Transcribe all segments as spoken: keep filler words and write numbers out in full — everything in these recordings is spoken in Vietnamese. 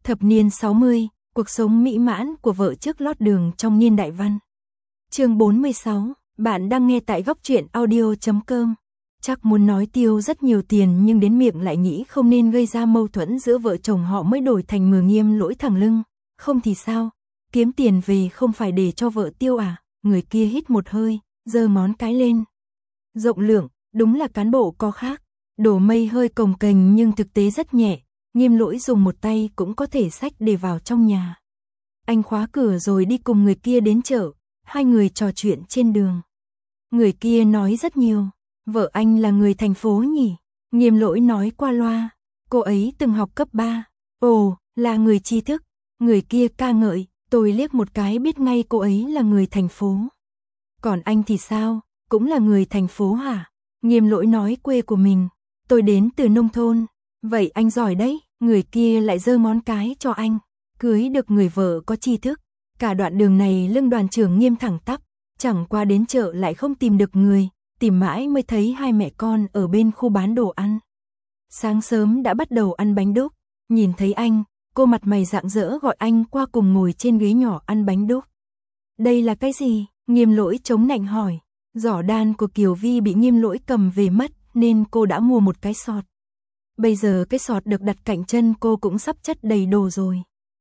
Thập niên sáu mươi, cuộc sống mỹ mãn của vợ trước lót đường trong niên đại văn. Chương bốn mươi sáu, bạn đang nghe tại góc truyện audio chấm com. Chắc muốn nói Tiêu rất nhiều tiền nhưng đến miệng lại nghĩ không nên gây ra mâu thuẫn giữa vợ chồng họ mới đổi thành Mừa Nghiêm lỗi thẳng lưng. Không thì sao? Kiếm tiền về không phải để cho vợ Tiêu à? Người kia hít một hơi, giơ ngón cái lên. Rộng lượng, đúng là cán bộ có khác. Đổ mây hơi cồng kềnh nhưng thực tế rất nhẹ. Nghiêm lỗi dùng một tay cũng có thể xách để vào trong nhà. Anh khóa cửa rồi đi cùng người kia đến chợ. Hai người trò chuyện trên đường. Người kia nói rất nhiều. Vợ anh là người thành phố nhỉ? Nghiêm lỗi nói qua loa. Cô ấy từng học cấp ba. Ồ, là người tri thức. Người kia ca ngợi. Tôi liếc một cái biết ngay cô ấy là người thành phố. Còn anh thì sao? Cũng là người thành phố hả? Nghiêm lỗi nói quê của mình. Tôi đến từ nông thôn. Vậy anh giỏi đấy. Người kia lại giơ ngón cái cho anh. Cưới được người vợ có tri thức. Cả đoạn đường này lưng đoàn trưởng Nghiêm thẳng tắp. Chẳng qua đến chợ lại không tìm được người. Tìm mãi mới thấy hai mẹ con ở bên khu bán đồ ăn. Sáng sớm đã bắt đầu ăn bánh đúc. Nhìn thấy anh, cô mặt mày rạng rỡ gọi anh qua cùng ngồi trên ghế nhỏ ăn bánh đúc. Đây là cái gì? Nghiêm lỗi chống nạnh hỏi. Giỏ đan của Kiều Vi bị Nghiêm lỗi cầm về mất nên cô đã mua một cái sọt. Bây giờ cái sọt được đặt cạnh chân cô cũng sắp chất đầy đồ rồi.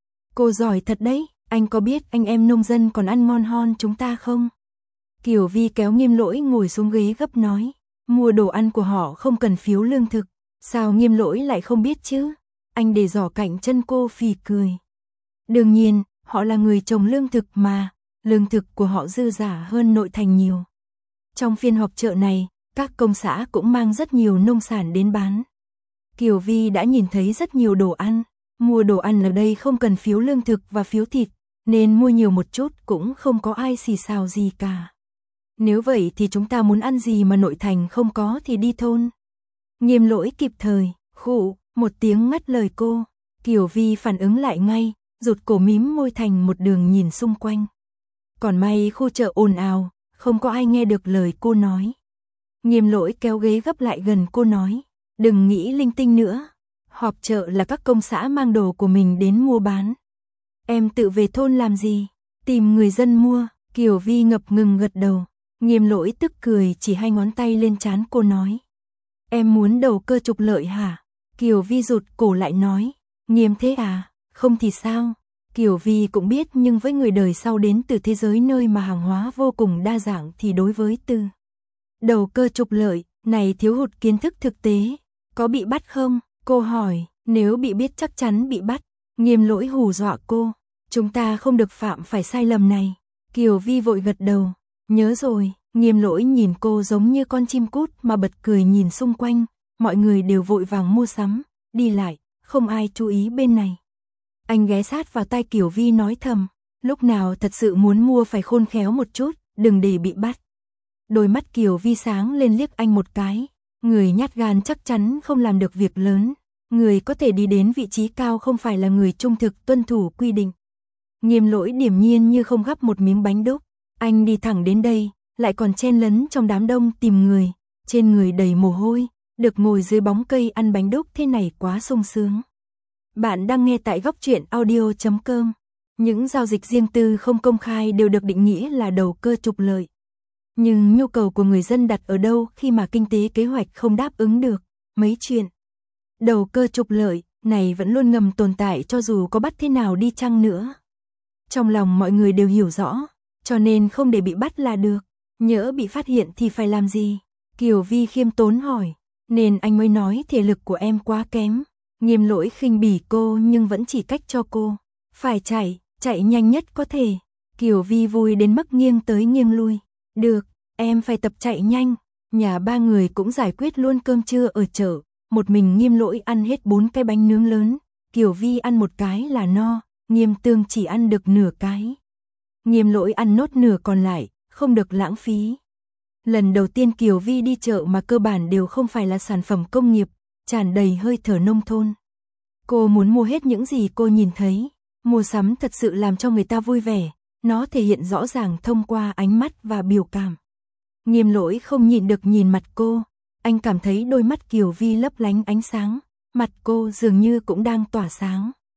Cô giỏi thật đấy, anh có biết anh em nông dân còn ăn ngon hơn chúng ta không? Kiều Vi kéo Nghiêm lỗi ngồi xuống ghế gấp nói. Mua đồ ăn của họ không cần phiếu lương thực. Sao Nghiêm lỗi lại không biết chứ? Anh để giỏ cạnh chân cô phì cười. Đương nhiên, họ là người trồng lương thực mà. Lương thực của họ dư dả hơn nội thành nhiều. Trong phiên họp chợ này, các công xã cũng mang rất nhiều nông sản đến bán. Kiều Vi đã nhìn thấy rất nhiều đồ ăn. Mua đồ ăn ở đây không cần phiếu lương thực và phiếu thịt, nên mua nhiều một chút cũng không có ai xì xào gì cả. Nếu vậy thì chúng ta muốn ăn gì mà nội thành không có thì đi thôn. Nghiêm lỗi kịp thời, khụ, một tiếng ngắt lời cô. Kiều Vi phản ứng lại ngay, rụt cổ mím môi thành một đường nhìn xung quanh. Còn may khu chợ ồn ào, không có ai nghe được lời cô nói. Nghiêm lỗi kéo ghế gấp lại gần cô nói. Đừng nghĩ linh tinh nữa. Họp chợ là các công xã mang đồ của mình đến mua bán. Em tự về thôn làm gì? Tìm người dân mua. Kiều Vi ngập ngừng gật đầu. Nghiêm lỗi tức cười chỉ hai ngón tay lên trán cô nói. Em muốn đầu cơ trục lợi hả? Kiều Vi rụt cổ lại nói. Nghiêm thế à? Không thì sao? Kiều Vi cũng biết nhưng với người đời sau đến từ thế giới nơi mà hàng hóa vô cùng đa dạng thì đối với từ đầu cơ trục lợi này thiếu hụt kiến thức thực tế. Có bị bắt không? Cô hỏi. Nếu bị biết chắc chắn bị bắt. Nghiêm lỗi hù dọa cô. Chúng ta không được phạm phải sai lầm này. Kiều Vi vội gật đầu. Nhớ rồi. Nghiêm lỗi nhìn cô giống như con chim cút mà bật cười nhìn xung quanh. Mọi người đều vội vàng mua sắm. Đi lại. Không ai chú ý bên này. Anh ghé sát vào tai Kiều Vi nói thầm. Lúc nào thật sự muốn mua phải khôn khéo một chút. Đừng để bị bắt. Đôi mắt Kiều Vi sáng lên liếc anh một cái. Người nhát gan chắc chắn không làm được việc lớn. Người có thể đi đến vị trí cao không phải là người trung thực tuân thủ quy định. Nghiêm lỗi điềm nhiên như không gắp một miếng bánh đúc. Anh đi thẳng đến đây, lại còn chen lấn trong đám đông tìm người. Trên người đầy mồ hôi, được ngồi dưới bóng cây ăn bánh đúc thế này quá sung sướng. Bạn đang nghe tại góc truyện audio chấm com. Những giao dịch riêng tư không công khai đều được định nghĩa là đầu cơ trục lợi. Nhưng nhu cầu của người dân đặt ở đâu khi mà kinh tế kế hoạch không đáp ứng được? Mấy chuyện đầu cơ trục lợi này vẫn luôn ngầm tồn tại cho dù có bắt thế nào đi chăng nữa. Trong lòng mọi người đều hiểu rõ, cho nên không để bị bắt là được. Nhỡ bị phát hiện thì phải làm gì? Kiều Vi khiêm tốn hỏi. Nên anh mới nói thể lực của em quá kém. Nghiêm lỗi khinh bỉ cô nhưng vẫn chỉ cách cho cô. Phải chạy, chạy nhanh nhất có thể. Kiều Vi vui đến mức nghiêng tới nghiêng lui. Được, em phải tập chạy nhanh. Nhà ba người cũng giải quyết luôn cơm trưa ở chợ. Một mình Nghiêm lỗi ăn hết bốn cái bánh nướng lớn. Kiều Vi ăn một cái là no. Nghiêm Tương chỉ ăn được nửa cái. Nghiêm lỗi ăn nốt nửa còn lại, không được lãng phí. Lần đầu tiên Kiều Vi đi chợ mà cơ bản đều không phải là sản phẩm công nghiệp, tràn đầy hơi thở nông thôn. Cô muốn mua hết những gì cô nhìn thấy. Mua sắm thật sự làm cho người ta vui vẻ. Nó thể hiện rõ ràng thông qua ánh mắt và biểu cảm. Nghiêm lỗi không nhịn được nhìn mặt cô. Anh cảm thấy đôi mắt Kiều Vi lấp lánh ánh sáng. Mặt cô dường như cũng đang tỏa sáng.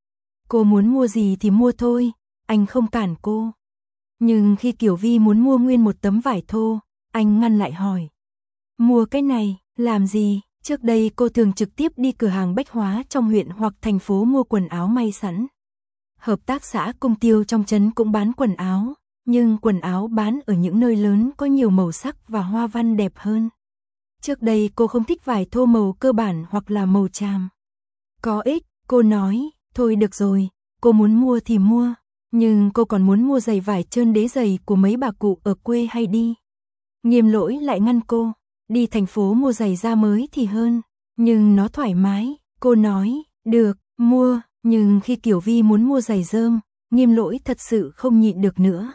Cô muốn mua gì thì mua thôi, anh không cản cô. Nhưng khi Kiều Vi muốn mua nguyên một tấm vải thô, anh ngăn lại hỏi. Mua cái này, làm gì? Trước đây cô thường trực tiếp đi cửa hàng bách hóa trong huyện hoặc thành phố mua quần áo may sẵn. Hợp tác xã Cung Tiêu trong trấn cũng bán quần áo, nhưng quần áo bán ở những nơi lớn có nhiều màu sắc và hoa văn đẹp hơn. Trước đây cô không thích vải thô màu cơ bản hoặc là màu chàm. Có ích, cô nói, thôi được rồi, cô muốn mua thì mua, nhưng cô còn muốn mua giày vải trơn đế giày của mấy bà cụ ở quê hay đi. Nghiêm Lỗi lại ngăn cô, đi thành phố mua giày da mới thì hơn, nhưng nó thoải mái. Cô nói, được, mua, nhưng khi Kiều Vi muốn mua giày rơm, Nghiêm Lỗi thật sự không nhịn được nữa.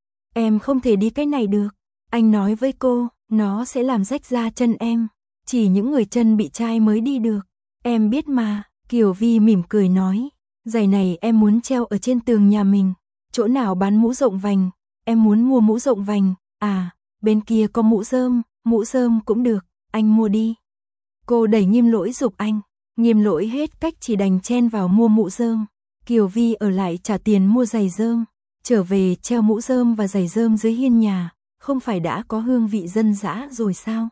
Em không thể đi cái này được, anh nói với cô, nó sẽ làm rách da chân em, chỉ những người chân bị chai mới đi được. Em biết mà, Kiều Vi mỉm cười nói, giày này em muốn treo ở trên tường nhà mình, chỗ nào bán mũ rộng vành, em muốn mua mũ rộng vành, à, bên kia có mũ rơm, mũ rơm cũng được, anh mua đi. Cô đẩy Nghiêm Lỗi giục anh, Nghiêm Lỗi hết cách chỉ đành chen vào mua mũ rơm. Kiều Vi ở lại trả tiền mua giày rơm, trở về treo mũ rơm và giày rơm dưới hiên nhà, không phải đã có hương vị dân dã rồi sao?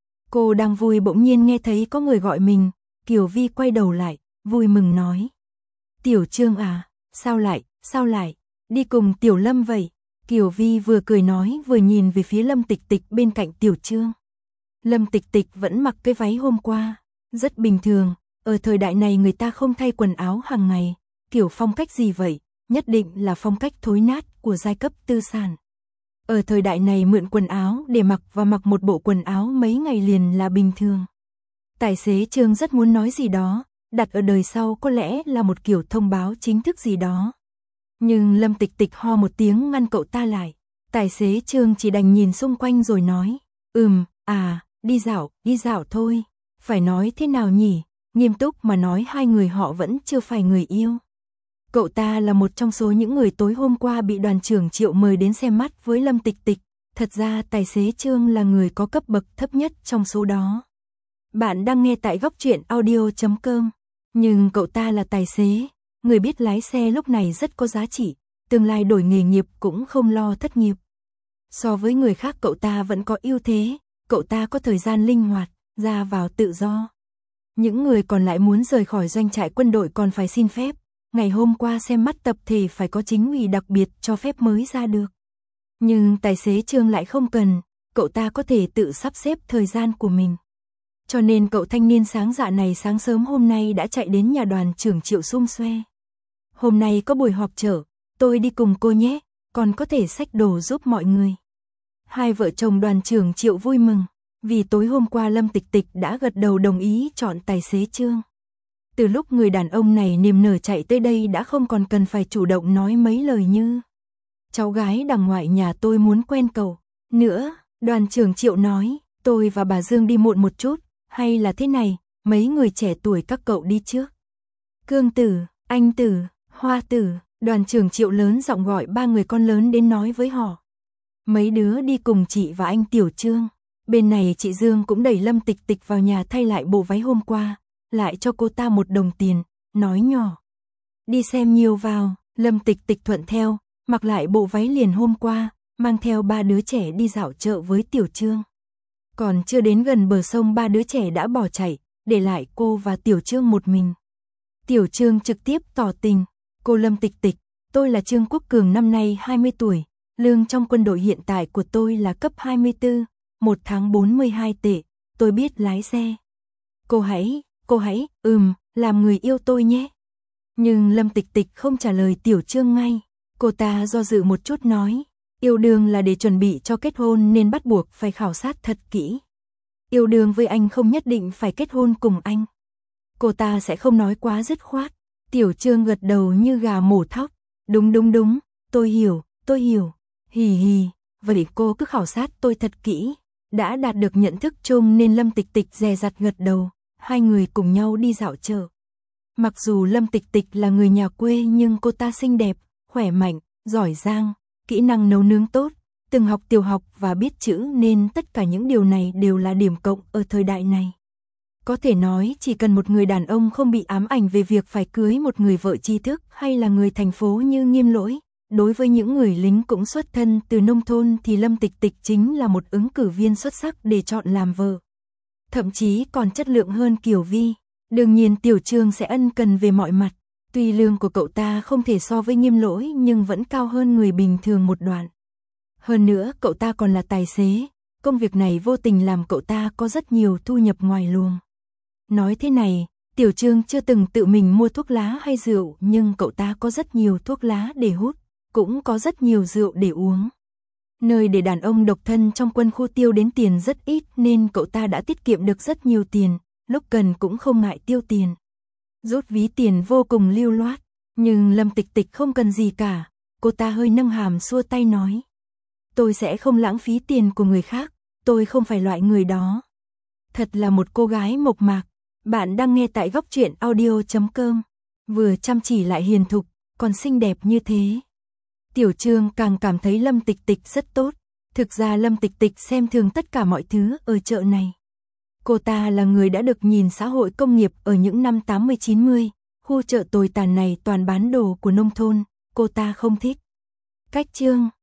Cô đang vui bỗng nhiên nghe thấy có người gọi mình, Kiều Vi quay đầu lại, vui mừng nói. Tiểu Trương à, sao lại, sao lại, đi cùng Tiểu Lâm vậy? Kiều Vi vừa cười nói vừa nhìn về phía Lâm Tịch Tịch bên cạnh Tiểu Trương. Lâm Tịch Tịch vẫn mặc cái váy hôm qua, rất bình thường, ở thời đại này người ta không thay quần áo hàng ngày, kiểu phong cách gì vậy, nhất định là phong cách thối nát của giai cấp tư sản. Ở thời đại này mượn quần áo để mặc và mặc một bộ quần áo mấy ngày liền là bình thường. Tài xế Trương rất muốn nói gì đó, đặt ở đời sau có lẽ là một kiểu thông báo chính thức gì đó. Nhưng Lâm Tịch Tịch ho một tiếng ngăn cậu ta lại. Tài xế Trương chỉ đành nhìn xung quanh rồi nói, ừm, à, đi dạo, đi dạo thôi. Phải nói thế nào nhỉ, nghiêm túc mà nói hai người họ vẫn chưa phải người yêu. Cậu ta là một trong số những người tối hôm qua bị đoàn trưởng Triệu mời đến xem mắt với Lâm Tịch Tịch. Thật ra tài xế Trương là người có cấp bậc thấp nhất trong số đó. Bạn đang nghe tại góc truyện audio chấm com. Nhưng cậu ta là tài xế, người biết lái xe lúc này rất có giá trị, tương lai đổi nghề nghiệp cũng không lo thất nghiệp. So với người khác cậu ta vẫn có ưu thế, cậu ta có thời gian linh hoạt, ra vào tự do. Những người còn lại muốn rời khỏi doanh trại quân đội còn phải xin phép, ngày hôm qua xem mắt tập thể phải có chính ủy đặc biệt cho phép mới ra được. Nhưng tài xế Trương lại không cần, cậu ta có thể tự sắp xếp thời gian của mình. Cho nên cậu thanh niên sáng dạ này sáng sớm hôm nay đã chạy đến nhà đoàn trưởng Triệu xung xoe. Hôm nay có buổi họp chợ, tôi đi cùng cô nhé, còn có thể xách đồ giúp mọi người. Hai vợ chồng đoàn trưởng Triệu vui mừng, vì tối hôm qua Lâm Tịch Tịch đã gật đầu đồng ý chọn tài xế Trương. Từ lúc người đàn ông này niềm nở chạy tới đây đã không còn cần phải chủ động nói mấy lời như cháu gái đằng ngoại nhà tôi muốn quen cậu. Nữa, đoàn trưởng Triệu nói, tôi và bà Dương đi muộn một chút, hay là thế này, mấy người trẻ tuổi các cậu đi trước. Cương Tử, Anh Tử, Hoa Tử, đoàn trưởng Triệu lớn giọng gọi ba người con lớn đến nói với họ. Mấy đứa đi cùng chị và anh Tiểu Trương. Bên này chị Dương cũng đẩy Lâm Tịch Tịch vào nhà thay lại bộ váy hôm qua, lại cho cô ta một đồng tiền, nói nhỏ. Đi xem nhiều vào, Lâm Tịch Tịch thuận theo, mặc lại bộ váy liền hôm qua, mang theo ba đứa trẻ đi dạo chợ với Tiểu Trương. Còn chưa đến gần bờ sông ba đứa trẻ đã bỏ chạy, để lại cô và Tiểu Trương một mình. Tiểu Trương trực tiếp tỏ tình, cô Lâm Tịch Tịch, tôi là Trương Quốc Cường năm nay hai mươi tuổi, lương trong quân đội hiện tại của tôi là cấp hai mươi tư, một tháng bốn mươi hai tệ, tôi biết lái xe. Cô hãy, cô hãy, ừm, làm người yêu tôi nhé. Nhưng Lâm Tịch Tịch không trả lời Tiểu Trương ngay, cô ta do dự một chút nói, yêu đương là để chuẩn bị cho kết hôn nên bắt buộc phải khảo sát thật kỹ. Yêu đương với anh không nhất định phải kết hôn cùng anh. Cô ta sẽ không nói quá dứt khoát. Tiểu Trương gật đầu như gà mổ thóc. Đúng đúng đúng, tôi hiểu, tôi hiểu. Hì hì, vậy cô cứ khảo sát tôi thật kỹ. Đã đạt được nhận thức chung nên Lâm Tịch Tịch dè dặt gật đầu. Hai người cùng nhau đi dạo chợ. Mặc dù Lâm Tịch Tịch là người nhà quê nhưng cô ta xinh đẹp, khỏe mạnh, giỏi giang, kỹ năng nấu nướng tốt, từng học tiểu học và biết chữ nên tất cả những điều này đều là điểm cộng ở thời đại này. Có thể nói chỉ cần một người đàn ông không bị ám ảnh về việc phải cưới một người vợ tri thức hay là người thành phố như Nghiêm Lỗi, đối với những người lính cũng xuất thân từ nông thôn thì Lâm Tịch Tịch chính là một ứng cử viên xuất sắc để chọn làm vợ. Thậm chí còn chất lượng hơn Kiều Vi. Đương nhiên Tiểu Trương sẽ ân cần về mọi mặt. Tuy lương của cậu ta không thể so với Nghiêm Lỗi nhưng vẫn cao hơn người bình thường một đoạn. Hơn nữa cậu ta còn là tài xế, công việc này vô tình làm cậu ta có rất nhiều thu nhập ngoài luồng. Nói thế này, Tiểu Trương chưa từng tự mình mua thuốc lá hay rượu nhưng cậu ta có rất nhiều thuốc lá để hút, cũng có rất nhiều rượu để uống. Nơi để đàn ông độc thân trong quân khu tiêu đến tiền rất ít nên cậu ta đã tiết kiệm được rất nhiều tiền, lúc cần cũng không ngại tiêu tiền. Rút ví tiền vô cùng lưu loát, nhưng Lâm Tịch Tịch không cần gì cả, cô ta hơi nâng hàm xua tay nói. Tôi sẽ không lãng phí tiền của người khác, tôi không phải loại người đó. Thật là một cô gái mộc mạc. Bạn đang nghe tại góc truyện audio chấm com. Vừa chăm chỉ lại hiền thục, còn xinh đẹp như thế. Tiểu Trương càng cảm thấy Lâm Tịch Tịch rất tốt. Thực ra Lâm Tịch Tịch xem thường tất cả mọi thứ ở chợ này. Cô ta là người đã được nhìn xã hội công nghiệp ở những năm tám mươi chín mươi. Khu chợ tồi tàn này toàn bán đồ của nông thôn, cô ta không thích. Cách Trương